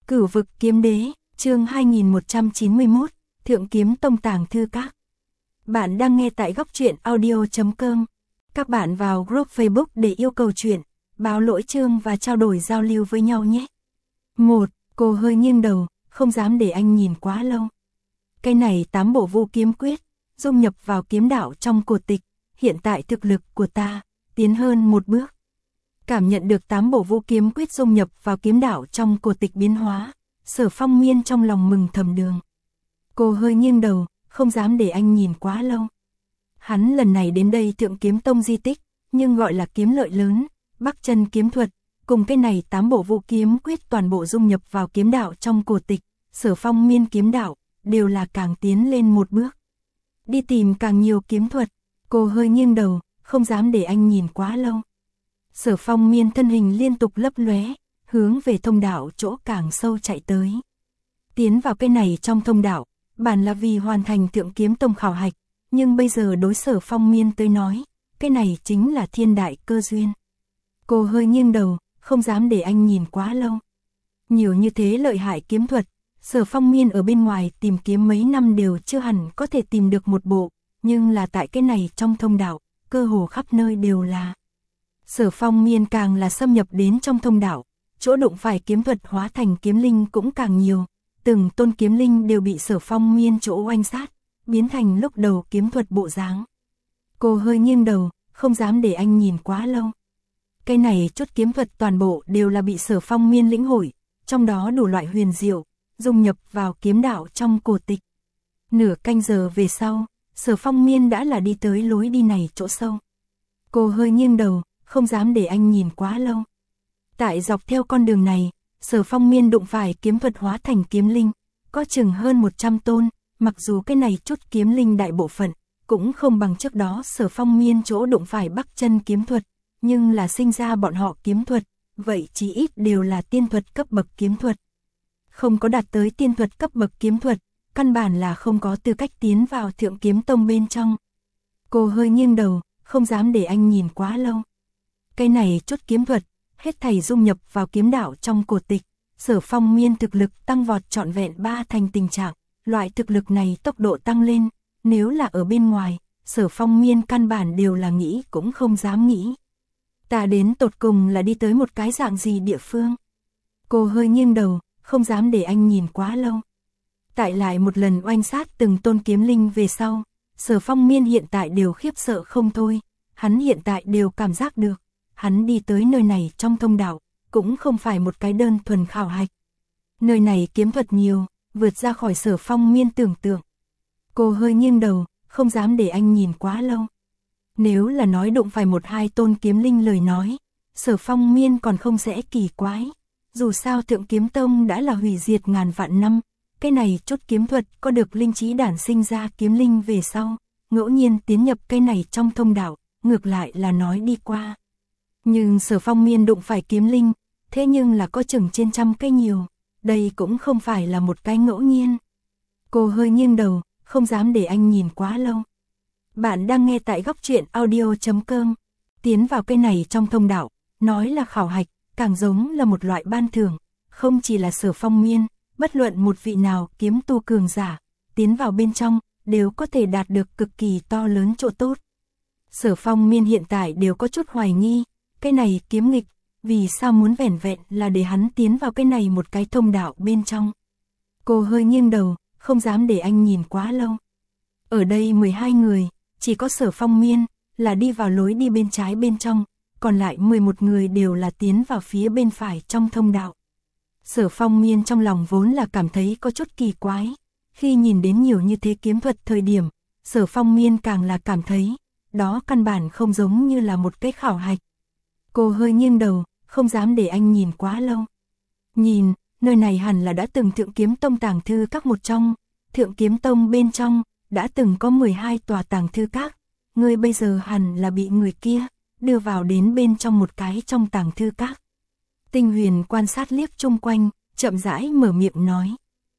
Cửu vực kiếm đế, chương 2191, Thượng kiếm tông tàng thư các. Bạn đang nghe tại góc truyện audio.com. Các bạn vào group Facebook để yêu cầu chuyện, báo lỗi chương và trao đổi giao lưu với nhau nhé. 1. Cô hơi nghiêng đầu, không dám để anh nhìn quá lâu. Cái này 8 bộ vu kiếm quyết, dung nhập vào kiếm đạo trong cổ tịch, hiện tại thực lực của ta tiến hơn một bước. Cảm nhận được 8 bộ vu kiếm quyết dung nhập vào kiếm đạo trong cổ tịch biến hóa, Sở Phong Miên trong lòng mừng thầm đường. Cô hơi nghiêng đầu, không dám để anh nhìn quá lâu. Hắn lần này đến đây Thượng Kiếm Tông di tích, nhưng gọi là kiếm lợi lớn, Bắc Chân kiếm thuật, cùng cái này 8 bộ vu kiếm quyết toàn bộ dung nhập vào kiếm đạo trong cổ tịch, Sở Phong Miên kiếm đạo, đều là càng tiến lên một bước. Đi tìm càng nhiều kiếm thuật, cô hơi nghiêng đầu, không dám để anh nhìn quá lâu. Sở Phong Miên thân hình liên tục lấp lóe, hướng về thông đạo chỗ càng sâu chạy tới. Tiến vào cái này trong thông đạo, bản là vì hoàn thành Thượng Kiếm Tông khảo hạch, nhưng bây giờ đối Sở Phong Miên tới nói, cái này chính là thiên đại cơ duyên. Cô hơi nghiêng đầu, không dám để anh nhìn quá lâu. Nhiều như thế lợi hại kiếm thuật, Sở Phong Miên ở bên ngoài tìm kiếm mấy năm đều chưa hẳn có thể tìm được một bộ, nhưng là tại cái này trong thông đạo, cơ hồ khắp nơi đều là. Sở Phong Miên càng là xâm nhập đến trong thông đạo, chỗ đụng phải kiếm thuật hóa thành kiếm linh cũng càng nhiều, từng tôn kiếm linh đều bị Sở Phong Miên chỗ oanh sát, biến thành lúc đầu kiếm thuật bộ dáng. Cô hơi nghiêng đầu, không dám để anh nhìn quá lâu. Cái này chút kiếm thuật toàn bộ đều là bị Sở Phong Miên lĩnh hội, trong đó đủ loại huyền diệu, dung nhập vào kiếm đạo trong cổ tịch. Nửa canh giờ về sau, Sở Phong Miên đã là đi tới lối đi này chỗ sâu. Cô hơi nghiêng đầu, không dám để anh nhìn quá lâu. Tại dọc theo con đường này, Sở Phong Miên đụng phải kiếm thuật hóa thành kiếm linh, có chừng hơn 100 tôn, mặc dù cái này chút kiếm linh đại bộ phận, cũng không bằng trước đó Sở Phong Miên chỗ đụng phải Bắc Chân kiếm thuật, nhưng là sinh ra bọn họ kiếm thuật, vậy chí ít đều là tiên thuật cấp bậc kiếm thuật. Không có đạt tới tiên thuật cấp bậc kiếm thuật, căn bản là không có tư cách tiến vào Thượng Kiếm Tông bên trong. Cô hơi nghiêng đầu, không dám để anh nhìn quá lâu. Cái này chút kiếm thuật, hết thảy dung nhập vào kiếm đạo trong cổ tịch, Sở Phong Miên thực lực tăng vọt trọn vẹn 3 thành tình trạng, loại thực lực này tốc độ tăng lên, nếu là ở bên ngoài, Sở Phong Miên căn bản đều là nghĩ cũng không dám nghĩ. Ta đến tột cùng là đi tới một cái dạng gì địa phương? Cô hơi nghiêng đầu, không dám để anh nhìn quá lâu. Tại lại một lần oanh sát từng tôn kiếm linh về sau, Sở Phong Miên hiện tại đều khiếp sợ không thôi, hắn hiện tại đều cảm giác được, hắn đi tới nơi này trong thông đạo, cũng không phải một cái đơn thuần khảo hạch. Nơi này kiếm thuật nhiều, vượt ra khỏi Sở Phong Miên tưởng tượng. Cô hơi nghiêng đầu, không dám để anh nhìn quá lâu. Nếu là nói đụng phải 1-2 tôn kiếm linh lời nói, Sở Phong Miên còn không sẽ kỳ quái. Dù sao Thượng Kiếm Tông đã là hủy diệt ngàn vạn năm, cái này chút kiếm thuật có được linh trí đản sinh ra kiếm linh về sau, ngẫu nhiên tiến nhập cái này trong thông đạo, ngược lại là nói đi qua. Nhưng Sở Phong Miên đụng phải kiếm linh, thế nhưng là có chừng trên trăm cái nhiều, đây cũng không phải là một cái ngẫu nhiên. Cô hơi nghiêng đầu, không dám để anh nhìn quá lâu. Bạn đang nghe tại góc truyện audio.com. Tiến vào cái này trong thông đạo, nói là khảo hạch, càng giống là một loại ban thưởng, không chỉ là Sở Phong Miên, bất luận một vị nào kiếm tu cường giả, tiến vào bên trong, đều có thể đạt được cực kỳ to lớn chỗ tốt. Sở Phong Miên hiện tại đều có chút hoài nghi, cái này kiếm nghịch, vì sao muốn vẻn vẹn là để hắn tiến vào cái này một cái thông đạo bên trong. Cô hơi nghiêng đầu, không dám để anh nhìn quá lâu. Ở đây 12 người, chỉ có Sở Phong Miên là đi vào lối đi bên trái bên trong, còn lại 11 người đều là tiến vào phía bên phải trong thông đạo. Sở Phong Miên trong lòng vốn là cảm thấy có chút kỳ quái, khi nhìn đến nhiều như thế kiếm thuật thời điểm, Sở Phong Miên càng là cảm thấy, đó căn bản không giống như là một cái khảo hạch. Cô hơi nghiêng đầu, không dám để anh nhìn quá lâu. Nhìn, nơi này hẳn là đã từng Thượng Kiếm Tông tàng thư các một trong, Thượng Kiếm Tông bên trong, đã từng có 12 tòa tàng thư các, ngươi bây giờ hẳn là bị người kia đưa vào đến bên trong một cái trong tàng thư các. Tinh Huyền quan sát liếc chung quanh, chậm rãi mở miệng nói.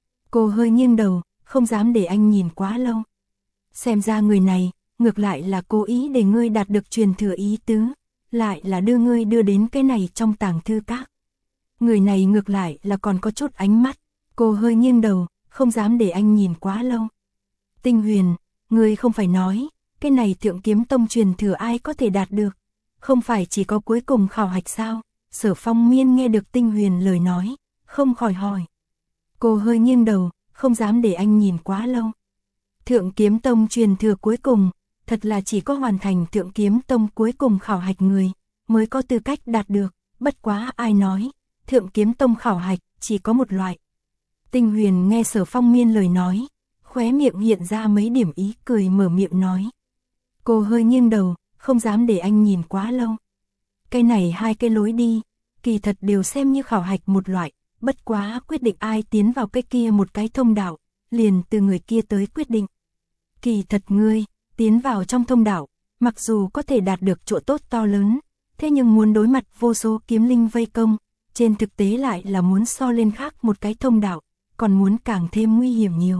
Cô hơi nghiêng đầu, không dám để anh nhìn quá lâu. Xem ra người này, ngược lại là cố ý để ngươi đạt được truyền thừa ý tứ, lại là đưa ngươi đưa đến cái này trong tàng thư các. Người này ngược lại là còn có chút ánh mắt. Cô hơi nghiêng đầu, không dám để anh nhìn quá lâu. Tinh Huyền, ngươi không phải nói, cái này Thượng Kiếm Tông truyền thừa ai có thể đạt được, không phải chỉ có cuối cùng khảo hạch sao? Sở Phong Miên nghe được Tinh Huyền lời nói, không khỏi hỏi. Cô hơi nghiêng đầu, không dám để anh nhìn quá lâu. Thượng Kiếm Tông truyền thừa cuối cùng, thật là chỉ có hoàn thành Thượng Kiếm Tông cuối cùng khảo hạch người, mới có tư cách đạt được, bất quá ai nói, Thượng Kiếm Tông khảo hạch chỉ có một loại. Tinh Huyền nghe Sở Phong Miên lời nói, khóe miệng hiện ra mấy điểm ý cười mở miệng nói. Cô hơi nghiêng đầu, không dám để anh nhìn quá lâu. Cái này hai cái lối đi, kỳ thật đều xem như khảo hạch một loại, bất quá quyết định ai tiến vào cái kia một cái thông đạo, liền từ người kia tới quyết định. Kỳ thật ngươi, tiến vào trong thông đạo, mặc dù có thể đạt được chỗ tốt to lớn, thế nhưng muốn đối mặt vô số kiếm linh vây công, trên thực tế lại là muốn so lên khác một cái thông đạo, còn muốn càng thêm nguy hiểm nhiều.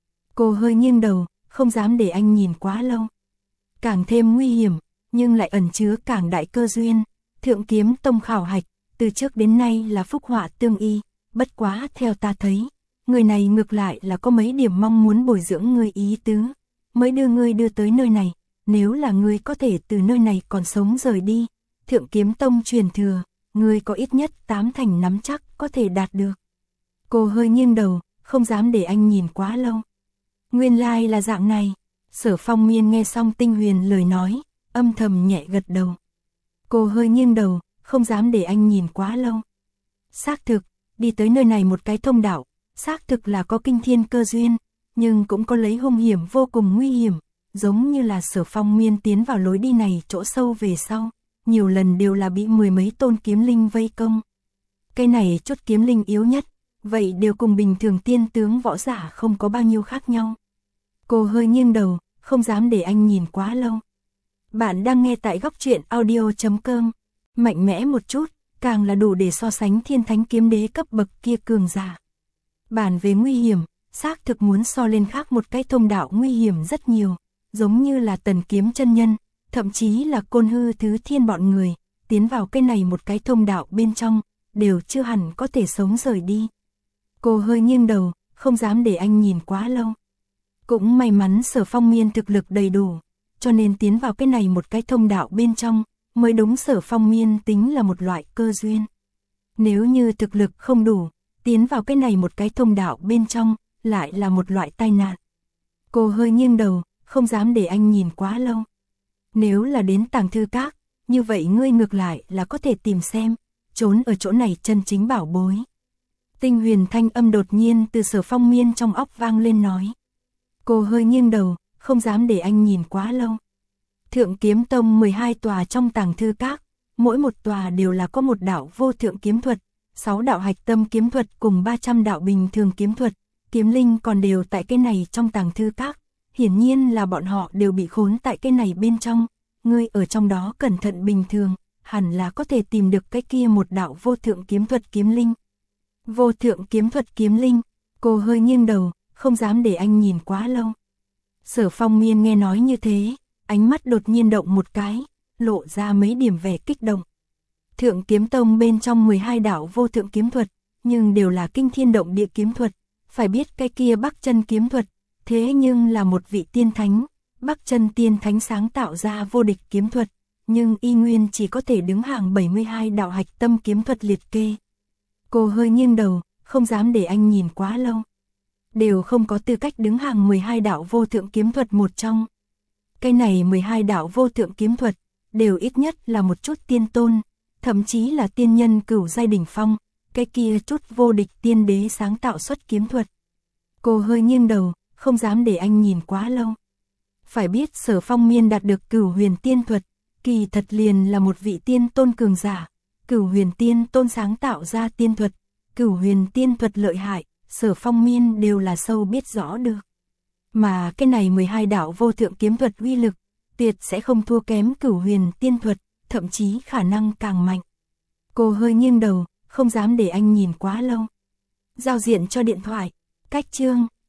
Cô hơi nghiêng đầu, không dám để anh nhìn quá lâu. Càng thêm nguy hiểm, nhưng lại ẩn chứa càng đại cơ duyên. Thượng Kiếm Tông khảo hạch, từ trước đến nay là phúc họa tương y, bất quá theo ta thấy, người này ngược lại là có mấy điểm mong muốn bồi dưỡng ngươi ý tứ, mới đưa ngươi đưa tới nơi này, nếu là ngươi có thể từ nơi này còn sống rời đi, Thượng Kiếm Tông truyền thừa, ngươi có ít nhất 8 thành nắm chắc có thể đạt được. Cô hơi nghiêng đầu, không dám để anh nhìn quá lâu. Nguyên lai là dạng này. Sở Phong Miên nghe xong Tinh Huyền lời nói, âm thầm nhẹ gật đầu. Cô hơi nghiêng đầu, không dám để anh nhìn quá lâu. Xác thực, đi tới nơi này một cái thông đạo, xác thực là có kinh thiên cơ duyên, nhưng cũng có lấy hung hiểm vô cùng nguy hiểm, giống như là Sở Phong Miên tiến vào lối đi này chỗ sâu về sau, nhiều lần đều là bị mười mấy tôn kiếm linh vây công. Cái này chút kiếm linh yếu nhất, vậy đều cùng bình thường tiên tướng võ giả không có bao nhiêu khác nhau. Cô hơi nghiêng đầu, không dám để anh nhìn quá lâu. Bạn đang nghe tại góc truyện audio.com. Mạnh mẽ một chút, càng là đủ để so sánh thiên thánh kiếm đế cấp bậc kia cường giả. Bản về nguy hiểm, xác thực muốn so lên khác một cái thông đạo nguy hiểm rất nhiều, giống như là Tần Kiếm chân nhân, thậm chí là Côn Hư Thứ Thiên bọn người, tiến vào cái này một cái thông đạo bên trong, đều chưa hẳn có thể sống rời đi. Cô hơi nghiêng đầu, không dám để anh nhìn quá lâu. Cũng may mắn Sở Phong Miên thực lực đầy đủ, cho nên tiến vào cái này một cái thông đạo bên trong, mới đúng Sở Phong Miên tính là một loại cơ duyên. Nếu như thực lực không đủ, tiến vào cái này một cái thông đạo bên trong, lại là một loại tai nạn. Cô hơi nghiêng đầu, không dám để anh nhìn quá lâu. Nếu là đến Tàng Thư Các, như vậy ngươi ngược lại là có thể tìm xem, trốn ở chỗ này chân chính bảo bối. Tinh Huyền thanh âm đột nhiên từ Sở Phong Miên trong óc vang lên nói. Cô hơi nghiêng đầu, không dám để anh nhìn quá lâu. Thượng Kiếm Tông 12 tòa trong Tàng Thư Các, mỗi một tòa đều là có một đạo vô thượng kiếm thuật, 6 đạo hạch tâm kiếm thuật cùng 300 đạo bình thường kiếm thuật, kiếm linh còn đều tại cái này trong Tàng Thư Các, hiển nhiên là bọn họ đều bị khốn tại cái này bên trong, ngươi ở trong đó cẩn thận bình thường, hẳn là có thể tìm được cái kia một đạo vô thượng kiếm thuật kiếm linh. Vô thượng kiếm thuật kiếm linh, cô hơi nghiêng đầu, không dám để anh nhìn quá lâu. Sở Phong Miên nghe nói như thế, ánh mắt đột nhiên động một cái, lộ ra mấy điểm vẻ kích động. Thượng Kiếm Tông bên trong 12 đạo vô thượng kiếm thuật, nhưng đều là kinh thiên động địa kiếm thuật, phải biết cái kia Bắc Chân kiếm thuật, thế nhưng là một vị tiên thánh, Bắc Chân tiên thánh sáng tạo ra vô địch kiếm thuật, nhưng y nguyên chỉ có thể đứng hàng 72 đạo hạch tâm kiếm thuật liệt kê. Cô hơi nghiêng đầu, không dám để anh nhìn quá lâu. Đều không có tư cách đứng hàng 12 đạo vô thượng kiếm thuật một trong. Cái này 12 đạo vô thượng kiếm thuật, đều ít nhất là một chút tiên tôn, thậm chí là tiên nhân cửu giai đỉnh phong, cái kia chút vô địch tiên đế sáng tạo xuất kiếm thuật. Cô hơi nghiêng đầu, không dám để anh nhìn quá lâu. Phải biết Sở Phong Miên đạt được Cửu Huyền Tiên thuật, kỳ thật liền là một vị tiên tôn cường giả. Cửu Huyền Tiên tôn sáng tạo ra tiên thuật, Cửu Huyền Tiên thuật lợi hại, Sở Phong Miên đều là sâu biết rõ được. Mà cái này 12 đạo vô thượng kiếm thuật uy lực, tuyệt sẽ không thua kém Cửu Huyền Tiên thuật, thậm chí khả năng càng mạnh. Cô hơi nghiêng đầu, không dám để anh nhìn quá lâu. Giao diện cho điện thoại, cách chương,